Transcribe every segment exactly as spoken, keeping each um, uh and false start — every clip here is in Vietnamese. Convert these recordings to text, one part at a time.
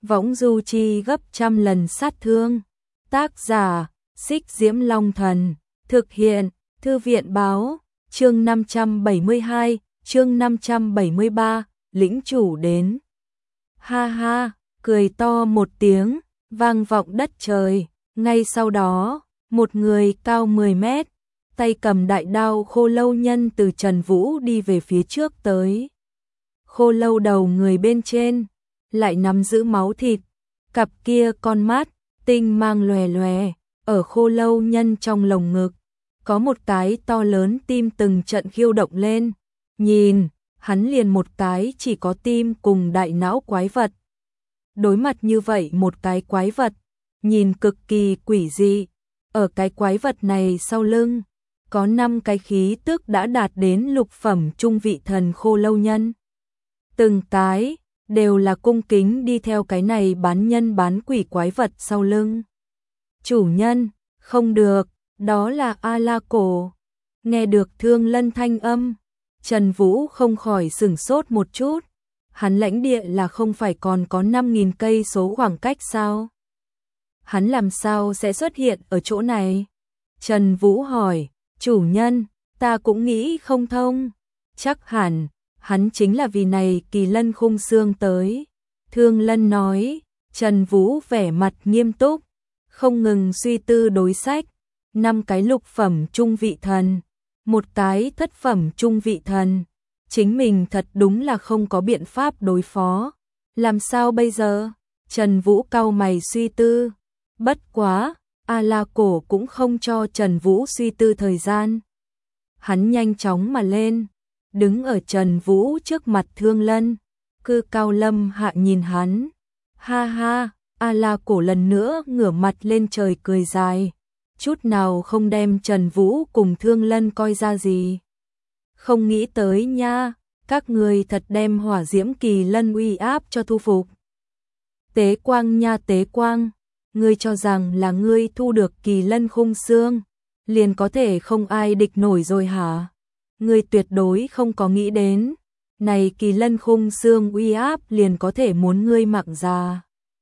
võng du chi gấp trăm lần sát thương. Tác giả, Xích Diễm Long Thần, thực hiện, Thư viện báo, chương năm trăm bảy mươi hai, chương năm trăm bảy mươi ba, lĩnh chủ đến. Ha ha, cười to một tiếng, vang vọng đất trời, ngay sau đó, một người cao mười mét, tay cầm đại đao khô lâu nhân từ Trần Vũ đi về phía trước tới. Khô lâu đầu người bên trên, lại nắm giữ máu thịt, cặp kia con mắt, tinh mang lòe lòe, ở khô lâu nhân trong lồng ngực, có một cái to lớn tim từng trận khiêu động lên, nhìn, hắn liền một cái chỉ có tim cùng đại não quái vật. Đối mặt như vậy một cái quái vật, nhìn cực kỳ quỷ dị, ở cái quái vật này sau lưng, có năm cái khí tức đã đạt đến lục phẩm trung vị thần khô lâu nhân. Từng cái, đều là cung kính đi theo cái này bán nhân bán quỷ quái vật sau lưng. Chủ nhân, không được, đó là A-la-cổ. Nghe được Thương Lân thanh âm, Trần Vũ không khỏi sửng sốt một chút. Hắn lãnh địa là không phải còn có năm nghìn cây số khoảng cách sao? Hắn làm sao sẽ xuất hiện ở chỗ này? Trần Vũ hỏi, chủ nhân, ta cũng nghĩ không thông. Chắc hẳn, hắn chính là vì này Kỳ Lân khung xương tới. Thương Lân nói, Trần Vũ vẻ mặt nghiêm túc, không ngừng suy tư đối sách. Năm cái lục phẩm trung vị thần, một cái thất phẩm trung vị thần. Chính mình thật đúng là không có biện pháp đối phó. Làm sao bây giờ? Trần Vũ cau mày suy tư. Bất quá, A-la-cổ cũng không cho Trần Vũ suy tư thời gian. Hắn nhanh chóng mà lên, đứng ở Trần Vũ trước mặt Thương Lân, cư cao lâm hạ nhìn hắn. Ha ha, A-la-cổ lần nữa ngửa mặt lên trời cười dài, chút nào không đem Trần Vũ cùng Thương Lân coi ra gì. Không nghĩ tới nha, các người thật đem hỏa diễm Kỳ Lân uy áp cho thu phục. Tế Quang nha Tế Quang, ngươi cho rằng là ngươi thu được Kỳ Lân khung xương, liền có thể không ai địch nổi rồi hả? Ngươi tuyệt đối không có nghĩ đến, này Kỳ Lân khung xương uy áp liền có thể muốn ngươi mạng già.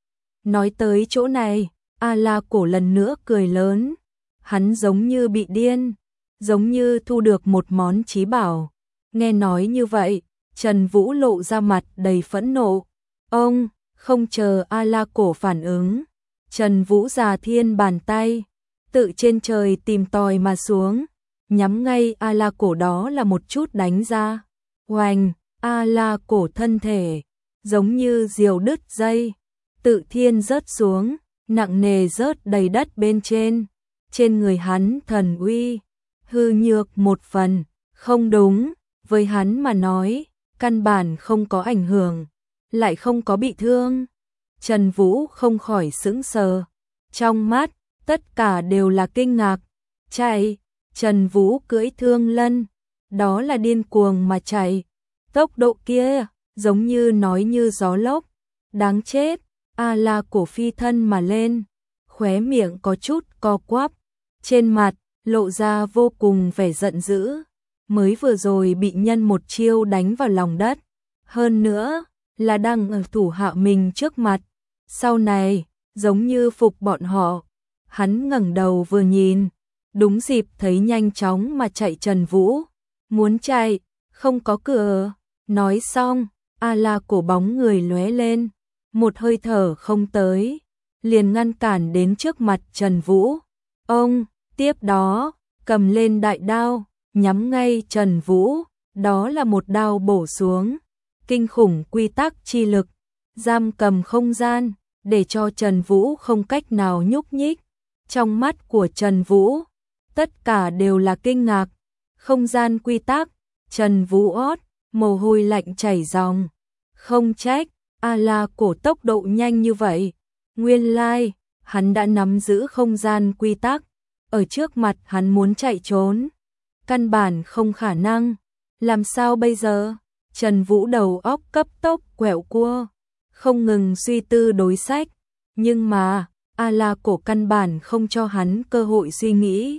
Nói tới chỗ này, A-la-cổ lần nữa cười lớn, hắn giống như bị điên, giống như thu được một món chí bảo. Nghe nói như vậy, Trần Vũ lộ ra mặt đầy phẫn nộ. Ông, không chờ A-la-cổ phản ứng, Trần Vũ già thiên bàn tay, tự trên trời tìm tòi mà xuống, nhắm ngay A-la-cổ đó là một chút đánh ra. Oành, A-la-cổ thân thể, giống như diều đứt dây, tự thiên rớt xuống, nặng nề rớt đầy đất bên trên. Trên người hắn thần uy, hư nhược một phần, không đúng, với hắn mà nói, căn bản không có ảnh hưởng, lại không có bị thương. Trần Vũ không khỏi sững sờ, trong mắt, tất cả đều là kinh ngạc. Chạy, Trần Vũ cưỡi Thương Lân, đó là điên cuồng mà chạy, tốc độ kia, giống như nói như gió lốc, đáng chết. A-la-cổ phi thân mà lên, khóe miệng có chút co quắp, trên mặt, lộ ra vô cùng vẻ giận dữ, mới vừa rồi bị nhân một chiêu đánh vào lòng đất, hơn nữa, là đang ở thủ hạ mình trước mặt, sau này, giống như phục bọn họ. Hắn ngẩng đầu vừa nhìn, đúng dịp thấy nhanh chóng mà chạy Trần Vũ, muốn chạy, không có cửa. Nói xong, A-la-cổ bóng người lóe lên, một hơi thở không tới, liền ngăn cản đến trước mặt Trần Vũ. Ông, tiếp đó, cầm lên đại đao, nhắm ngay Trần Vũ, đó là một đao bổ xuống. Kinh khủng quy tắc chi lực, giam cầm không gian, để cho Trần Vũ không cách nào nhúc nhích. Trong mắt của Trần Vũ, tất cả đều là kinh ngạc. Không gian quy tắc, Trần Vũ ót, mồ hôi lạnh chảy ròng. Không trách, A-la-cổ tốc độ nhanh như vậy. Nguyên lai, hắn đã nắm giữ không gian quy tắc. Ở trước mặt hắn muốn chạy trốn, căn bản không khả năng. Làm sao bây giờ? Trần Vũ đầu óc cấp tốc quẹo cua, không ngừng suy tư đối sách. Nhưng mà, A-la-cổ căn bản không cho hắn cơ hội suy nghĩ.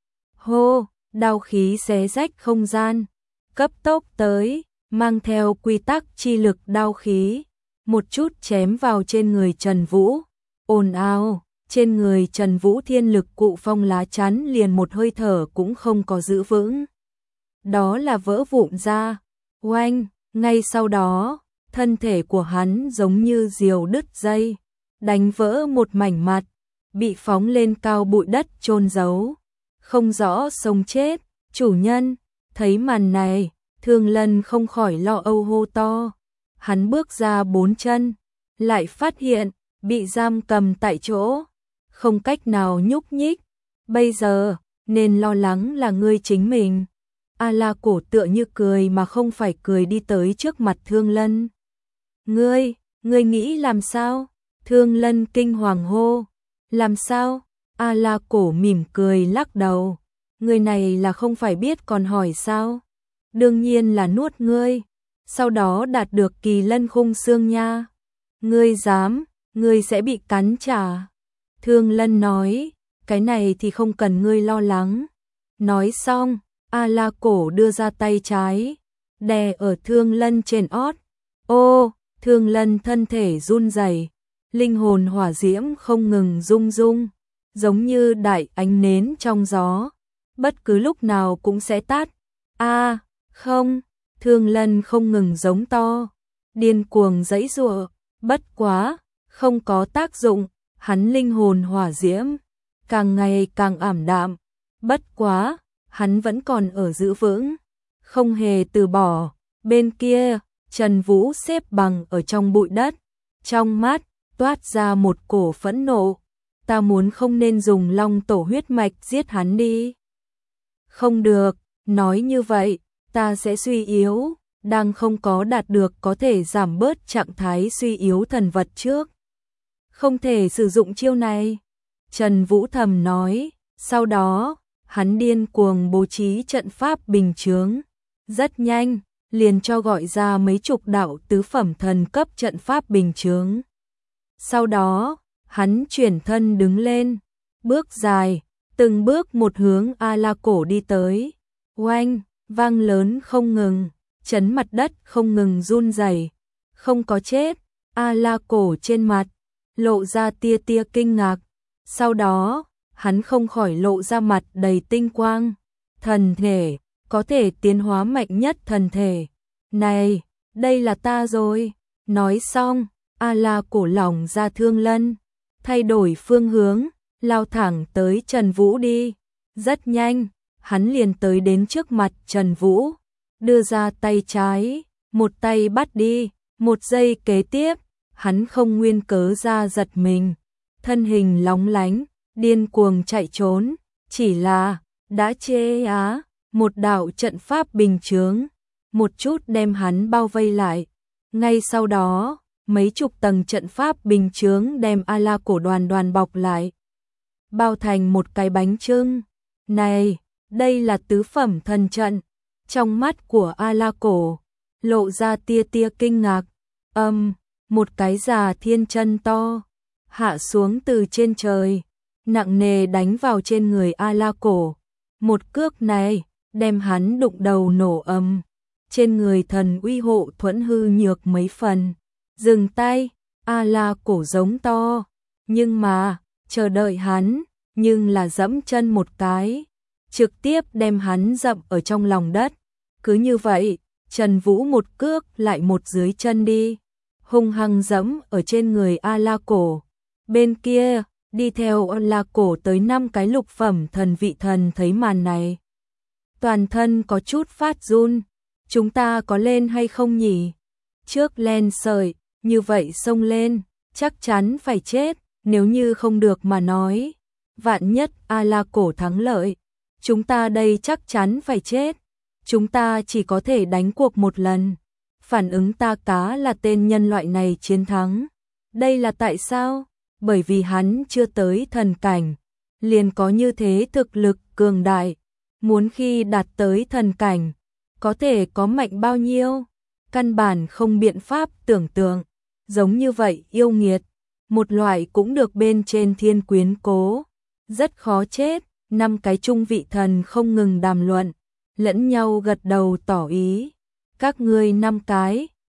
Hô, đao khí xé rách không gian, cấp tốc tới, mang theo quy tắc chi lực đao khí. một chút chém vào trên người Trần Vũ. Ồn ào, trên người Trần Vũ thiên lực cụ phong lá chắn liền một hơi thở cũng không có giữ vững. Đó là vỡ vụn ra. Oanh, ngay sau đó, thân thể của hắn giống như diều đứt dây, đánh vỡ một mảnh mặt, bị phóng lên cao bụi đất chôn giấu. Không rõ sống chết, chủ nhân, thấy màn này, Thương Lân không khỏi lo âu hô to. Hắn bước ra bốn chân, lại phát hiện, bị giam cầm tại chỗ, không cách nào nhúc nhích. Bây giờ, nên lo lắng là ngươi chính mình. A La Cổ tựa như cười mà không phải cười đi tới trước mặt Thương Lân. Ngươi, ngươi nghĩ làm sao? Thương Lân kinh hoàng hô. Làm sao? A La Cổ mỉm cười lắc đầu. Người này là không phải biết còn hỏi sao? Đương nhiên là nuốt ngươi, sau đó đạt được Kỳ Lân khung xương nha. Ngươi dám, ngươi sẽ bị cắn trả. Thương Lân nói, cái này thì không cần ngươi lo lắng. Nói xong, A La Cổ đưa ra tay trái, đè ở Thương Lân trên ót. Ô, Thương Lân thân thể run rẩy, linh hồn hỏa diễm không ngừng rung rung, giống như đại ánh nến trong gió, bất cứ lúc nào cũng sẽ tắt. A, không, Thương Lân không ngừng giống to, điên cuồng giãy giụa, bất quá, không có tác dụng, hắn linh hồn hỏa diễm càng ngày càng ảm đạm, bất quá, hắn vẫn còn ở giữ vững, không hề từ bỏ. Bên kia, Trần Vũ xếp bằng ở trong bụi đất, trong mắt toát ra một cổ phẫn nộ. Ta muốn không nên dùng long tổ huyết mạch giết hắn đi. Không được, nói như vậy, ta sẽ suy yếu, đang không có đạt được có thể giảm bớt trạng thái suy yếu thần vật trước. Không thể sử dụng chiêu này. Trần Vũ thầm nói, sau đó, hắn điên cuồng bố trí trận pháp bình chướng. Rất nhanh, liền cho gọi ra mấy chục đạo tứ phẩm thần cấp trận pháp bình chướng. Sau đó, hắn chuyển thân đứng lên, bước dài, từng bước một hướng A La Cổ đi tới. Oanh, vang lớn không ngừng, chấn mặt đất không ngừng run rẩy. Không có chết, A La Cổ trên mặt lộ ra tia tia kinh ngạc. Sau đó, hắn không khỏi lộ ra mặt đầy tinh quang. Thần thể, có thể tiến hóa mạnh nhất thần thể. Này, đây là ta rồi. Nói xong, A La Cổ lỏng ra Thương Lân, thay đổi phương hướng, lao thẳng tới Trần Vũ đi. Rất nhanh, hắn liền tới đến trước mặt Trần Vũ, đưa ra tay trái, một tay bắt đi, một giây kế tiếp, hắn không nguyên cớ ra giật mình, thân hình lóng lánh, điên cuồng chạy trốn, chỉ là, đã chê á, một đạo trận pháp bình chướng, một chút đem hắn bao vây lại. Ngay sau đó, mấy chục tầng trận pháp bình chướng đem A La Cổ đoàn đoàn bọc lại, bao thành một cái bánh chưng. Này, đây là tứ phẩm thần trận. Trong mắt của A La Cổ lộ ra tia tia kinh ngạc. Âm, một cái già thiên chân to hạ xuống từ trên trời, nặng nề đánh vào trên người A La Cổ. Một cước này đem hắn đụng đầu nổ ầm. Trên người thần uy hộ thuẫn hư nhược mấy phần. Dừng tay, A La Cổ giống to, nhưng mà chờ đợi hắn, nhưng là dẫm chân một cái, trực tiếp đem hắn dậm ở trong lòng đất. Cứ như vậy, Trần Vũ một cước lại một dưới chân đi, hung hăng dẫm ở trên người A La Cổ. Bên kia, đi theo A La Cổ tới năm cái lục phẩm thần vị thần thấy màn này, toàn thân có chút phát run. Chúng ta có lên hay không nhỉ? Trước len sợi, như vậy xông lên, chắc chắn phải chết, nếu như không được mà nói. Vạn nhất A La Cổ thắng lợi, chúng ta đây chắc chắn phải chết. Chúng ta chỉ có thể đánh cuộc một lần. Phản ứng ta cá là tên nhân loại này chiến thắng. Đây là tại sao? Bởi vì hắn chưa tới thần cảnh, liền có như thế thực lực cường đại. Muốn khi đạt tới thần cảnh, có thể có mạnh bao nhiêu? Căn bản không biện pháp tưởng tượng. Giống như vậy yêu nghiệt, một loại cũng được bên trên thiên quyến cố. Rất khó chết. Năm cái trung vị thần không ngừng đàm luận, lẫn nhau gật đầu tỏ ý. Các ngươi năm cái,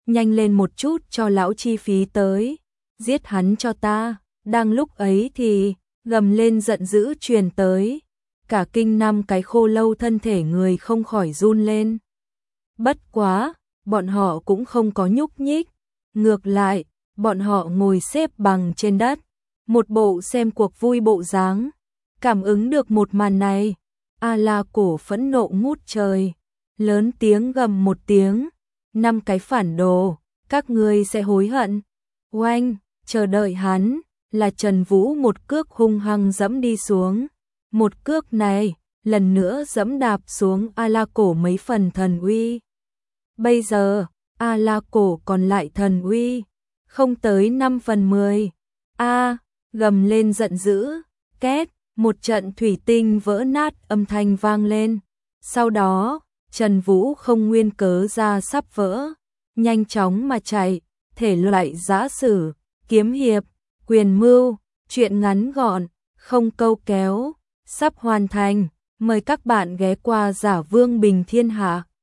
nhanh lên một chút cho lão chi phí tới, giết hắn cho ta. Đang lúc ấy thì gầm lên giận dữ truyền tới, cả kinh năm cái khô lâu thân thể người không khỏi run lên. Bất quá, bọn họ cũng không có nhúc nhích, ngược lại, bọn họ ngồi xếp bằng trên đất, một bộ xem cuộc vui bộ dáng. Cảm ứng được một màn này, A La Cổ phẫn nộ ngút trời, lớn tiếng gầm một tiếng, năm cái phản đồ, các ngươi sẽ hối hận. Oanh, chờ đợi hắn, là Trần Vũ một cước hung hăng dẫm đi xuống. Một cước này, lần nữa dẫm đạp xuống A La Cổ mấy phần thần uy. Bây giờ, A La Cổ còn lại thần uy, không tới năm phần mười. A, gầm lên giận dữ, két, một trận thủy tinh vỡ nát âm thanh vang lên. Sau đó, Trần Vũ không nguyên cớ ra sắp vỡ, nhanh chóng mà chạy, thể loại giã sử, kiếm hiệp, quyền mưu, chuyện ngắn gọn, không câu kéo, sắp hoàn thành. Mời các bạn ghé qua Giả Vương Bình Thiên Hạ.